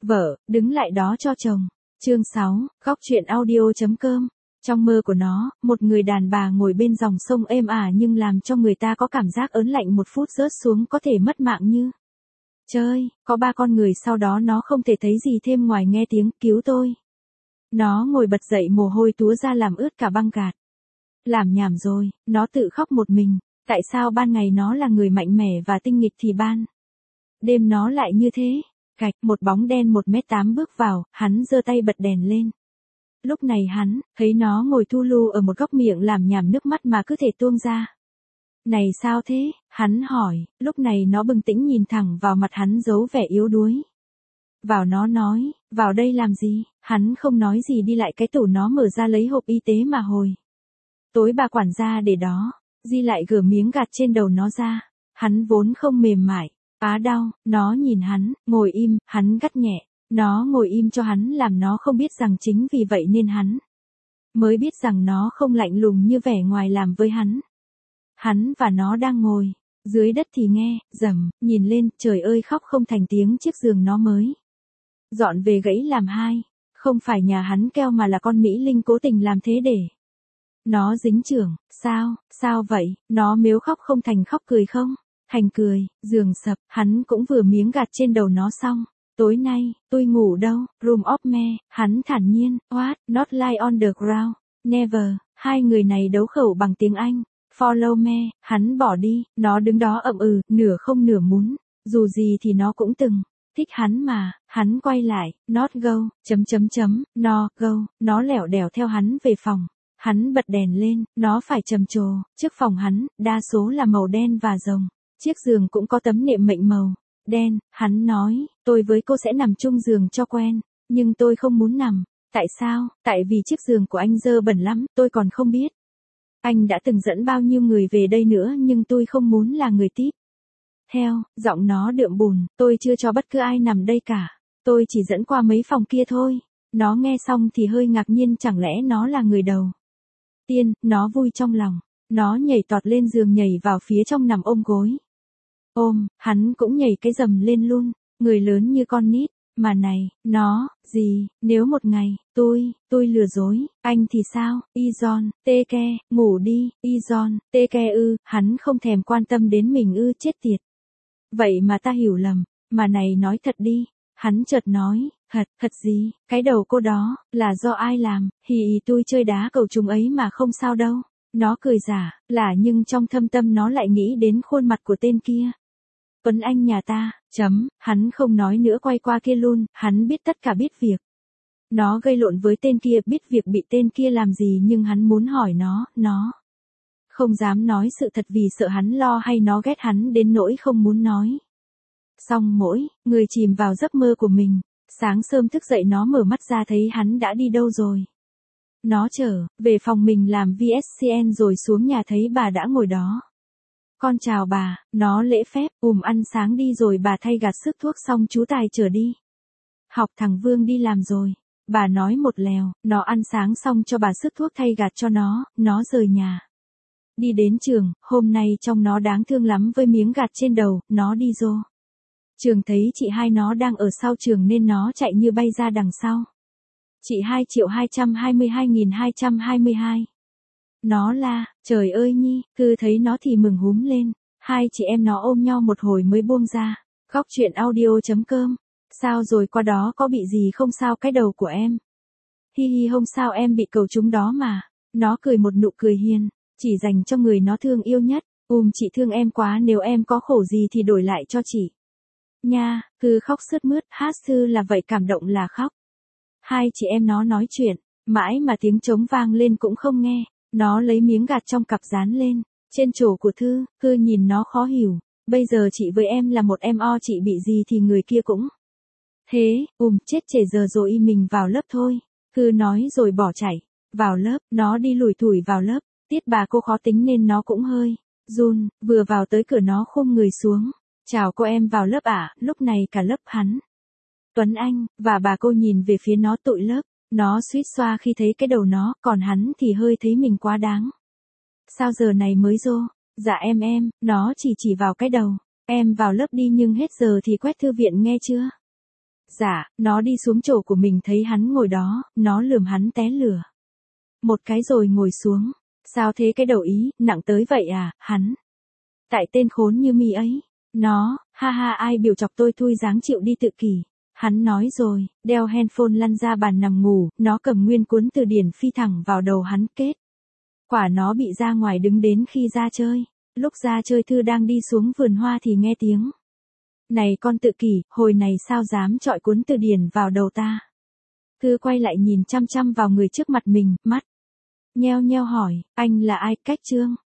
Vợ, đứng lại đó cho chồng. Chương 6, góc chuyện audio.com. Trong mơ của nó, một người đàn bà ngồi bên dòng sông êm ả nhưng làm cho người ta có cảm giác ớn lạnh một phút rớt xuống có thể mất mạng như. Chơi, có 3 con người sau đó nó không thể thấy gì thêm ngoài nghe tiếng cứu tôi. Nó ngồi bật dậy mồ hôi túa ra làm ướt cả băng gạt. Làm nhảm rồi, nó tự khóc một mình. Tại sao ban ngày nó là người mạnh mẽ và tinh nghịch thì ban đêm nó lại như thế? Gạch, một bóng đen 1m8 bước vào, hắn giơ tay bật đèn lên. Lúc này hắn, thấy nó ngồi thu lu ở một góc miệng làm nhảm nước mắt mà cứ thể tuôn ra. Này sao thế? Hắn hỏi, lúc này nó bừng tỉnh nhìn thẳng vào mặt hắn giấu vẻ yếu đuối. Vào nó nói, vào đây làm gì? Hắn không nói gì đi lại cái tủ nó mở ra lấy hộp y tế mà hồi tối bà quản gia để đó, di lại gỡ miếng gạt trên đầu nó ra. Hắn vốn không mềm mại, á đau, nó nhìn hắn, ngồi im, hắn gắt nhẹ. Nó ngồi im cho hắn làm nó không biết rằng chính vì vậy nên hắn mới biết rằng nó không lạnh lùng như vẻ ngoài làm với hắn. Hắn và nó đang ngồi dưới đất thì nghe, rầm, nhìn lên, trời ơi khóc không thành tiếng chiếc giường nó mới dọn về gãy làm hai. Không phải nhà hắn keo mà là con Mỹ Linh cố tình làm thế để nó dính chưởng. Sao vậy? Nó mếu khóc không thành khóc cười không? Thành cười, giường sập, hắn cũng vừa miếng gạt trên đầu nó xong. Tối nay, tôi ngủ đâu? Room of me, hắn thản nhiên, what, not lie on the ground, never. Hai người này đấu khẩu bằng tiếng Anh. Follow me, hắn bỏ đi, nó đứng đó ậm ừ, nửa không nửa muốn. Dù gì thì nó cũng từng thích hắn mà. Hắn quay lại, not go, no, go. Nó lẻo đẻo theo hắn về phòng. Hắn bật đèn lên, nó phải trầm trồ. Trước phòng hắn, đa số là màu đen và rồng. Chiếc giường cũng có tấm nệm mệnh màu đen. Hắn nói, tôi với cô sẽ nằm chung giường cho quen, nhưng tôi không muốn nằm. Tại sao? Tại vì chiếc giường của anh dơ bẩn lắm, tôi còn không biết. Anh đã từng dẫn bao nhiêu người về đây nữa nhưng tôi không muốn là người tiếp theo. Giọng nó đượm buồn, tôi chưa cho bất cứ ai nằm đây cả. Tôi chỉ dẫn qua mấy phòng kia thôi. Nó nghe xong thì hơi ngạc nhiên, chẳng lẽ nó là người đầu tiên. Nó vui trong lòng. Nó nhảy tọt lên giường, nhảy vào phía trong nằm ôm gối. Hắn cũng nhảy cái rầm lên luôn. Người lớn như con nít. Mà này, nó, gì, nếu một ngày, tôi lừa dối, anh thì sao? Ijon, tê ke, ngủ đi, Ijon, tê ke ư, hắn không thèm quan tâm đến mình ư, chết tiệt. Vậy mà ta hiểu lầm, mà này nói thật đi. Hắn chợt nói, thật gì, cái đầu cô đó, là do ai làm? Tôi chơi đá cầu trùng ấy mà không sao đâu. Nó cười giả, nhưng trong thâm tâm nó lại nghĩ đến khuôn mặt của tên kia. Tuấn Anh nhà ta, hắn không nói nữa, quay qua kia luôn. Hắn biết tất cả, biết việc nó gây lộn với tên kia, biết việc bị tên kia làm gì, nhưng hắn muốn hỏi nó không dám nói sự thật vì sợ hắn lo hay nó ghét hắn đến nỗi không muốn nói. Xong mỗi người chìm vào giấc mơ của mình. Sáng sớm thức dậy nó mở mắt ra thấy hắn đã đi đâu rồi. Nó trở về phòng mình làm VSCN rồi xuống nhà thấy bà đã ngồi đó. Con chào bà, nó lễ phép, ăn sáng đi rồi bà thay gạt sức thuốc xong chú Tài chở đi học, thằng Vương đi làm rồi. Bà nói một lèo, nó ăn sáng xong cho bà sức thuốc thay gạt cho nó rời nhà. Đi đến trường, hôm nay trông nó đáng thương lắm với miếng gạt trên đầu, nó đi vô trường thấy chị hai nó đang ở sau trường nên nó chạy như bay ra đằng sau. Chị 2.222.222. Nó la, trời ơi Nhi, cứ thấy nó thì mừng húm lên. Hai chị em nó ôm nhau một hồi mới buông ra. Góc chuyện audio.com. Sao rồi, qua đó có bị gì không sao cái đầu của em? Hi không sao, em bị cầu trúng đó mà. Nó cười một nụ cười hiền, chỉ dành cho người nó thương yêu nhất. Chị thương em quá, nếu em có khổ gì thì đổi lại cho chị nha. Cứ khóc sướt mướt, hát sư là vậy, cảm động là khóc. Hai chị em nó nói chuyện mãi mà tiếng trống vang lên cũng không nghe. Nó lấy miếng gạt trong cặp dán lên trên chỗ của Thư nhìn nó khó hiểu. Bây giờ chị với em là một em o, chị bị gì thì người kia cũng thế. Chết trễ giờ rồi, mình vào lớp thôi. Thư nói rồi bỏ chạy vào lớp. Nó đi lủi thủi vào lớp. Tiết bà cô khó tính nên nó cũng hơi run. Vừa vào tới cửa nó khum người xuống. Chào cô, em vào lớp ạ? Lúc này cả lớp hắn, Tuấn Anh và bà cô nhìn về phía nó tụi lớp. Nó suýt xoa khi thấy cái đầu nó, còn hắn thì hơi thấy mình quá đáng. Sao giờ này mới vô? Dạ em, nó chỉ vào cái đầu. Em vào lớp đi nhưng hết giờ thì quét thư viện nghe chưa? Dạ, nó đi xuống chỗ của mình thấy hắn ngồi đó, nó lườm hắn té lửa. Một cái rồi ngồi xuống. Sao thế cái đầu ý, nặng tới vậy à, hắn. Tại tên khốn như mi ấy. Nó, ha ha ai biểu chọc tôi thui dáng chịu đi tự kỷ. Hắn nói rồi, đeo handphone lăn ra bàn nằm ngủ, nó cầm nguyên cuốn từ điển phi thẳng vào đầu hắn kết. Quả nó bị ra ngoài đứng đến khi ra chơi. Lúc ra chơi Thư đang đi xuống vườn hoa thì nghe tiếng. Này con tự kỷ, hồi này sao dám chọi cuốn từ điển vào đầu ta. Thư quay lại nhìn chăm chăm vào người trước mặt mình, mắt nheo nheo hỏi, anh là ai, Cách Trương.